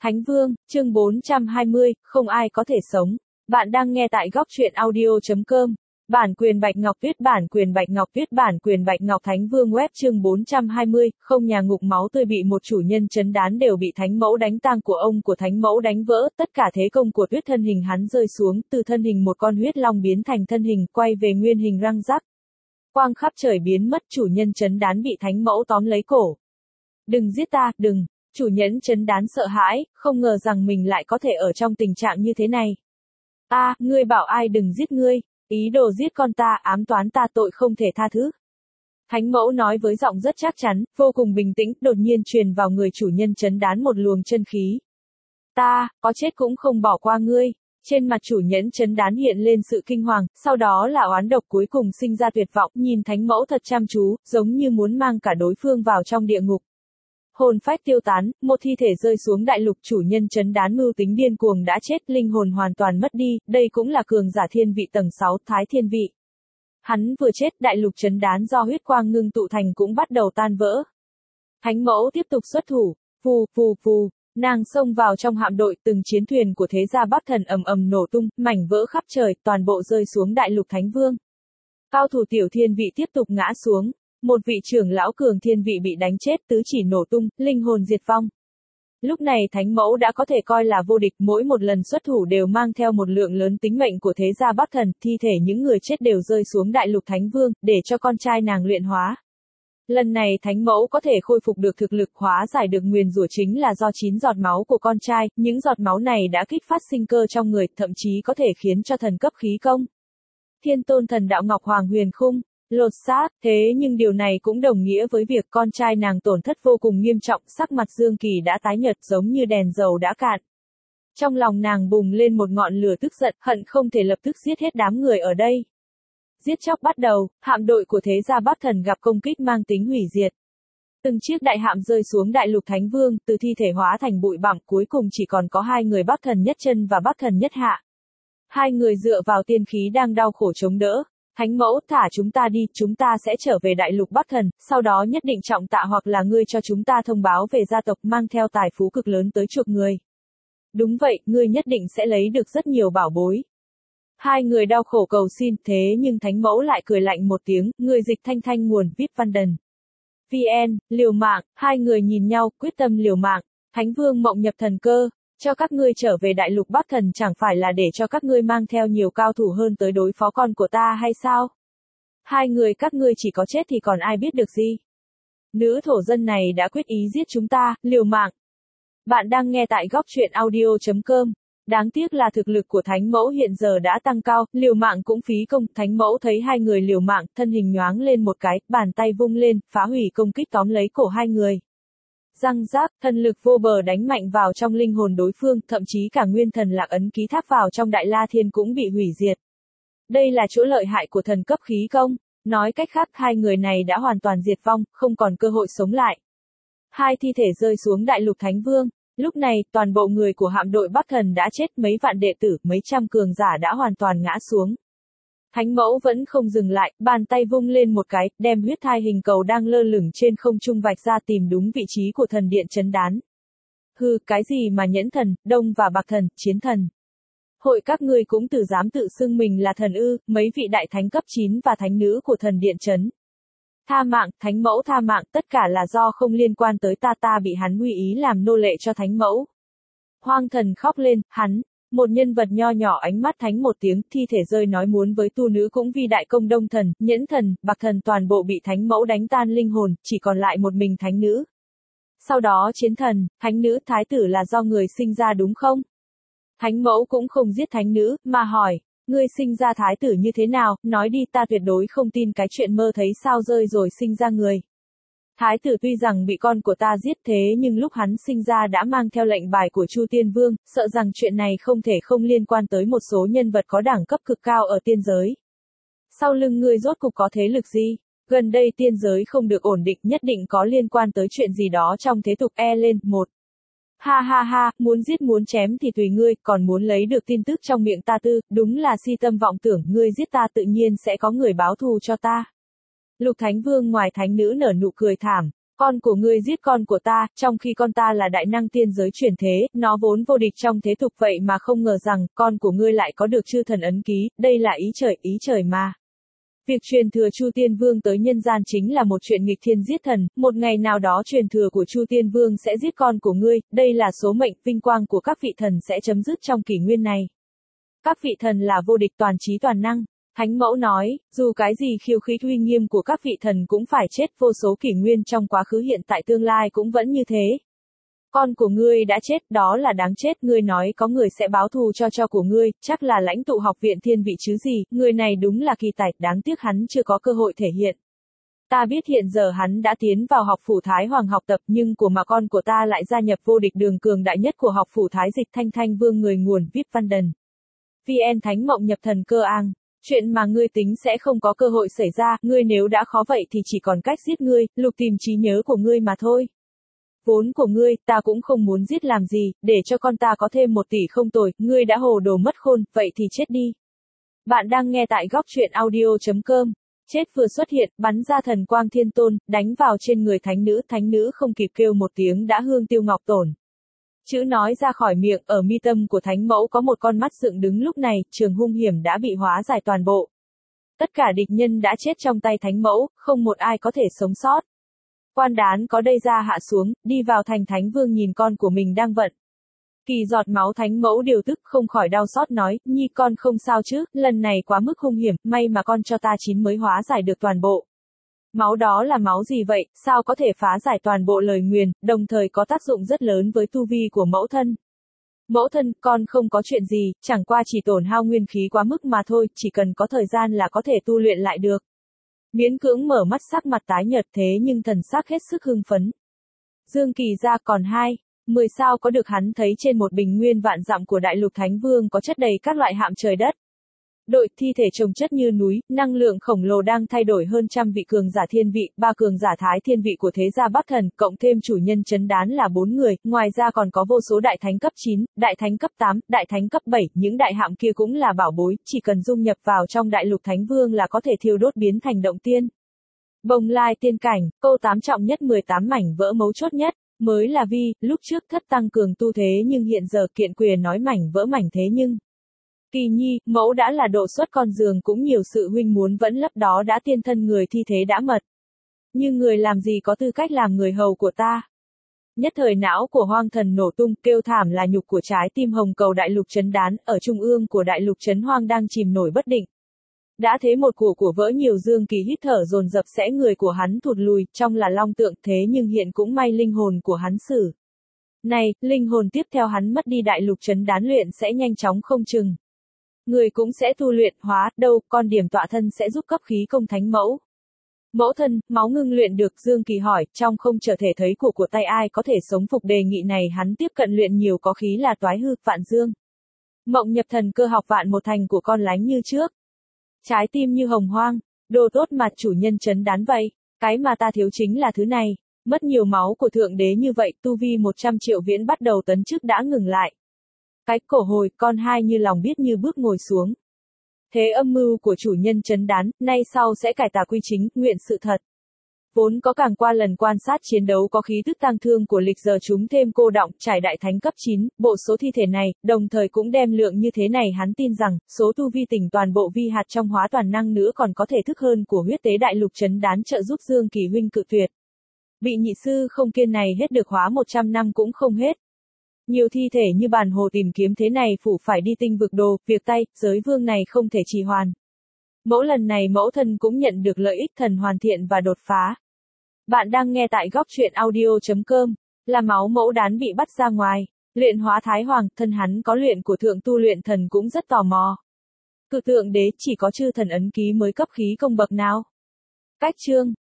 Thánh Vương, chương 420, không ai có thể sống. Bạn đang nghe tại góc truyện audio.com. Bản quyền Bạch Ngọc Tuyết, bản quyền Bạch Ngọc Tuyết, bản quyền Bạch Ngọc. Thánh Vương web chương 420, không nhà ngục máu tươi bị một chủ nhân trấn đán đều bị thánh mẫu đánh tang của ông của thánh mẫu đánh vỡ, tất cả thế công của Tuyết thân hình hắn rơi xuống, từ thân hình một con huyết long biến thành thân hình quay về nguyên hình răng rắc. Quang khắp trời biến mất, chủ nhân trấn đán bị thánh mẫu tóm lấy cổ. Đừng giết ta, đừng. Chủ nhân trấn đán sợ hãi, không ngờ rằng mình lại có thể ở trong tình trạng như thế này. Ngươi bảo ai đừng giết ngươi, ý đồ giết con ta, ám toán ta, tội không thể tha thứ. Thánh mẫu nói với giọng rất chắc chắn, vô cùng bình tĩnh, đột nhiên truyền vào người chủ nhân trấn đán một luồng chân khí. Ta, có chết cũng không bỏ qua ngươi. Trên mặt chủ nhẫn trấn đán hiện lên sự kinh hoàng, sau đó là oán độc, cuối cùng sinh ra tuyệt vọng, nhìn thánh mẫu thật chăm chú, giống như muốn mang cả đối phương vào trong địa ngục. Hồn phách tiêu tán, một thi thể rơi xuống đại lục, chủ nhân trấn đán mưu tính điên cuồng đã chết, linh hồn hoàn toàn mất đi, đây cũng là cường giả thiên vị tầng 6, thái thiên vị. Hắn vừa chết, đại lục trấn đán do huyết quang ngưng tụ thành cũng bắt đầu tan vỡ. Thánh mẫu tiếp tục xuất thủ, phù phù phù, nàng xông vào trong hạm đội, từng chiến thuyền của thế gia Bắc Thần ầm ầm nổ tung, mảnh vỡ khắp trời, toàn bộ rơi xuống đại lục Thánh Vương. Cao thủ tiểu thiên vị tiếp tục ngã xuống. Một vị trưởng lão cường thiên vị bị đánh chết, tứ chỉ nổ tung, linh hồn diệt vong. Lúc này thánh mẫu đã có thể coi là vô địch, mỗi một lần xuất thủ đều mang theo một lượng lớn tính mệnh của thế gia Bắc Thần, thi thể những người chết đều rơi xuống đại lục Thánh Vương, để cho con trai nàng luyện hóa. Lần này thánh mẫu có thể khôi phục được thực lực, hóa giải được nguyền rủa chính là do 9 giọt máu của con trai, những giọt máu này đã kích phát sinh cơ trong người, thậm chí có thể khiến cho thần cấp khí công. Thiên tôn thần đạo Ngọc Hoàng Huyền Khung lột xác, thế nhưng điều này cũng đồng nghĩa với việc con trai nàng tổn thất vô cùng nghiêm trọng, sắc mặt Dương Kỳ đã tái nhợt giống như đèn dầu đã cạn. Trong lòng nàng bùng lên một ngọn lửa tức giận, hận không thể lập tức giết hết đám người ở đây. Giết chóc bắt đầu, hạm đội của thế gia Bắc Thần gặp công kích mang tính hủy diệt. Từng chiếc đại hạm rơi xuống đại lục Thánh Vương, từ thi thể hóa thành bụi bặm, cuối cùng chỉ còn có 2 người Bắc Thần Nhất Chân và Bắc Thần Nhất Hạ. 2 người dựa vào tiên khí đang đau khổ chống đỡ. Thánh mẫu, thả chúng ta đi, chúng ta sẽ trở về đại lục Bắc Thần, sau đó nhất định trọng tạ, hoặc là ngươi cho chúng ta thông báo về gia tộc, mang theo tài phú cực lớn tới chuộc người. Đúng vậy, ngươi nhất định sẽ lấy được rất nhiều bảo bối. 2 người đau khổ cầu xin, thế nhưng thánh mẫu lại cười lạnh một tiếng, người dịch thanh thanh nguồn VIP Văn VN, liều mạng, 2 người nhìn nhau, quyết tâm liều mạng. Thánh Vương mộng nhập thần cơ. Cho các ngươi trở về đại lục Bắc Thần chẳng phải là để cho các ngươi mang theo nhiều cao thủ hơn tới đối phó con của ta hay sao? 2 người các ngươi chỉ có chết thì còn ai biết được gì? Nữ thổ dân này đã quyết ý giết chúng ta, liều mạng. Bạn đang nghe tại góc truyện audio.com. Đáng tiếc là thực lực của thánh mẫu hiện giờ đã tăng cao, liều mạng cũng phí công. Thánh mẫu thấy 2 người liều mạng, thân hình nhoáng lên một cái, bàn tay vung lên, phá hủy công kích tóm lấy cổ 2 người. Răng rác, thần lực vô bờ đánh mạnh vào trong linh hồn đối phương, thậm chí cả nguyên thần lạc ấn ký tháp vào trong Đại La Thiên cũng bị hủy diệt. Đây là chỗ lợi hại của thần cấp khí công, nói cách khác 2 người này đã hoàn toàn diệt vong, không còn cơ hội sống lại. 2 thi thể rơi xuống đại lục Thánh Vương, lúc này toàn bộ người của hạm đội Bắc Thần đã chết, mấy vạn đệ tử, mấy trăm cường giả đã hoàn toàn ngã xuống. Thánh mẫu vẫn không dừng lại, bàn tay vung lên một cái, đem huyết thai hình cầu đang lơ lửng trên không trung vạch ra, tìm đúng vị trí của thần điện trấn đán. Hừ, cái gì mà nhẫn thần, đông và bạc thần, chiến thần. Hội các ngươi cũng dám tự xưng mình là thần ư, mấy vị đại thánh cấp 9 và thánh nữ của thần điện trấn. Tha mạng, thánh mẫu tha mạng, tất cả là do không liên quan tới ta bị hắn nguy ý làm nô lệ cho thánh mẫu. Hoang thần khóc lên, hắn. Một nhân vật nho nhỏ ánh mắt thánh một tiếng, thi thể rơi nói muốn với tu nữ cũng vì đại công đông thần, nhẫn thần, bạc thần toàn bộ bị thánh mẫu đánh tan linh hồn, chỉ còn lại một mình thánh nữ. Sau đó chiến thần, thánh nữ, thái tử là do người sinh ra đúng không? Thánh mẫu cũng không giết thánh nữ, mà hỏi, ngươi sinh ra thái tử như thế nào, nói đi, ta tuyệt đối không tin cái chuyện mơ thấy sao rơi rồi sinh ra người. Thái tử tuy rằng bị con của ta giết, thế nhưng lúc hắn sinh ra đã mang theo lệnh bài của Chu Tiên Vương, sợ rằng chuyện này không thể không liên quan tới một số nhân vật có đẳng cấp cực cao ở tiên giới. Sau lưng ngươi rốt cục có thế lực gì? Gần đây tiên giới không được ổn định, nhất định có liên quan tới chuyện gì đó trong thế tục lên. 1. Ha ha ha, muốn giết muốn chém thì tùy ngươi, còn muốn lấy được tin tức trong miệng ta đúng là si tâm vọng tưởng, ngươi giết ta tự nhiên sẽ có người báo thù cho ta. Lục Thánh Vương ngoài thánh nữ nở nụ cười thảm, Con của ngươi giết con của ta, trong khi con ta là đại năng tiên giới chuyển thế, nó vốn vô địch trong thế tục vậy mà không ngờ rằng, con của ngươi lại có được chư thần ấn ký, đây là ý trời mà. Việc truyền thừa Chu Tiên Vương tới nhân gian chính là một chuyện nghịch thiên giết thần, một ngày nào đó truyền thừa của Chu Tiên Vương sẽ giết con của ngươi, đây là số mệnh, vinh quang của các vị thần sẽ chấm dứt trong kỷ nguyên này. Các vị thần là vô địch toàn trí toàn năng. Thánh mẫu nói, dù cái gì khiêu khích uy nghiêm của các vị thần cũng phải chết, vô số kỷ nguyên trong quá khứ hiện tại tương lai cũng vẫn như thế. Con của ngươi đã chết, đó là đáng chết, ngươi nói có người sẽ báo thù cho của ngươi, chắc là lãnh tụ học viện thiên vị chứ gì, người này đúng là kỳ tài, đáng tiếc hắn chưa có cơ hội thể hiện. Ta biết hiện giờ hắn đã tiến vào học phủ Thái Hoàng học tập nhưng của mà con của ta lại gia nhập vô địch đường cường đại nhất của học phủ Thái Dịch Thanh Thanh Vương người nguồn VIP Văn Đần. VN Thánh Mộng nhập thần cơ ang. Chuyện mà ngươi tính sẽ không có cơ hội xảy ra, ngươi nếu đã khó vậy thì chỉ còn cách giết ngươi, lục tìm trí nhớ của ngươi mà thôi. Vốn của ngươi, ta cũng không muốn giết làm gì, để cho con ta có thêm 1 tỷ không tồi, ngươi đã hồ đồ mất khôn, vậy thì chết đi. Bạn đang nghe tại góc truyện audio.com. Chết vừa xuất hiện, bắn ra thần quang thiên tôn, đánh vào trên người thánh nữ không kịp kêu một tiếng đã hương tiêu ngọc tổn. Chữ nói ra khỏi miệng, ở mi tâm của thánh mẫu có một con mắt dựng đứng lúc này, trường hung hiểm đã bị hóa giải toàn bộ. Tất cả địch nhân đã chết trong tay thánh mẫu, không một ai có thể sống sót. Quan đán có đây ra hạ xuống, đi vào thành thánh vương nhìn con của mình đang vận. Kỳ giọt máu thánh mẫu điều tức không khỏi đau xót nói, nhi con không sao chứ, lần này quá mức hung hiểm, may mà con cho ta 9 mới hóa giải được toàn bộ. Máu đó là máu gì vậy, sao có thể phá giải toàn bộ lời nguyền, đồng thời có tác dụng rất lớn với tu vi của mẫu thân. Mẫu thân, con không có chuyện gì, chẳng qua chỉ tổn hao nguyên khí quá mức mà thôi, chỉ cần có thời gian là có thể tu luyện lại được. Miễn cưỡng mở mắt sắc mặt tái nhợt thế nhưng thần sắc hết sức hưng phấn. Dương Kỳ ra còn 10 sao có được hắn thấy trên một bình nguyên vạn dặm của Đại Lục Thánh Vương có chất đầy các loại hạm trời đất. Đội thi thể chồng chất như núi, năng lượng khổng lồ đang thay đổi hơn trăm vị cường giả thiên vị, 3 cường giả thái thiên vị của thế gia Bắc Thần, cộng thêm chủ nhân trấn đán là 4 người, ngoài ra còn có vô số đại thánh cấp 9, đại thánh cấp 8, đại thánh cấp 7, những đại hạm kia cũng là bảo bối, chỉ cần dung nhập vào trong Đại Lục Thánh Vương là có thể thiêu đốt biến thành động tiên. Bồng lai tiên cảnh, câu 8 trọng nhất 18 mảnh vỡ mấu chốt nhất, mới là vi, lúc trước thất tăng cường tu thế nhưng hiện giờ kiện quyền nói mảnh vỡ mảnh thế nhưng. Kỳ nhi, mẫu đã là độ xuất con giường cũng nhiều sự huynh muốn vẫn lấp đó đã tiên thân người thi thế đã mật. Nhưng người làm gì có tư cách làm người hầu của ta. Nhất thời não của hoang thần nổ tung, kêu thảm là nhục của trái tim hồng cầu Đại Lục Trấn Đán, ở trung ương của Đại Lục Trấn Hoang đang chìm nổi bất định. Đã thế một của vỡ nhiều Dương Kỳ hít thở dồn dập sẽ người của hắn thụt lùi, trong là long tượng thế nhưng hiện cũng may linh hồn của hắn xử. Này, linh hồn tiếp theo hắn mất đi Đại Lục Trấn Đán luyện sẽ nhanh chóng không chừng. Người cũng sẽ tu luyện hóa, đâu, con điểm tọa thân sẽ giúp cấp khí công thánh mẫu. Mẫu thân, máu ngưng luyện được, Dương Kỳ hỏi, trong không trở thể thấy của tay ai có thể sống phục đề nghị này hắn tiếp cận luyện nhiều có khí là toái hư, vạn dương. Mộng nhập thần cơ học vạn một thành của con lánh như trước. Trái tim như hồng hoang, đồ tốt mà chủ nhân trấn đán vậy, cái mà ta thiếu chính là thứ này, mất nhiều máu của thượng đế như vậy, tu vi 100 triệu viễn bắt đầu tấn chức đã ngừng lại. Cái cổ hồi, con hai như lòng biết như bước ngồi xuống. Thế âm mưu của chủ nhân trấn đán, nay sau sẽ cải tà quy chính, nguyện sự thật. Vốn có càng qua lần quan sát chiến đấu có khí tức tang thương của lịch giờ chúng thêm cô động, trải đại thánh cấp 9, bộ số thi thể này, đồng thời cũng đem lượng như thế này hắn tin rằng, số tu vi tỉnh toàn bộ vi hạt trong hóa toàn năng nữa còn có thể thức hơn của huyết tế Đại Lục Trấn Đán trợ giúp Dương Kỳ huynh cự tuyệt. Bị nhị sư không kiên này hết được hóa 100 năm cũng không hết. Nhiều thi thể như bàn hồ tìm kiếm thế này phủ phải đi tinh vực đồ, việc tay, giới vương này không thể trì hoãn. Mẫu lần này mẫu thân cũng nhận được lợi ích thần hoàn thiện và đột phá. Bạn đang nghe tại góc truyện audio.com, là máu mẫu đán bị bắt ra ngoài, luyện hóa Thái Hoàng, thân hắn có luyện của thượng tu luyện thần cũng rất tò mò. Cự tượng đế chỉ có chư thần ấn ký mới cấp khí công bậc nào. Cách chương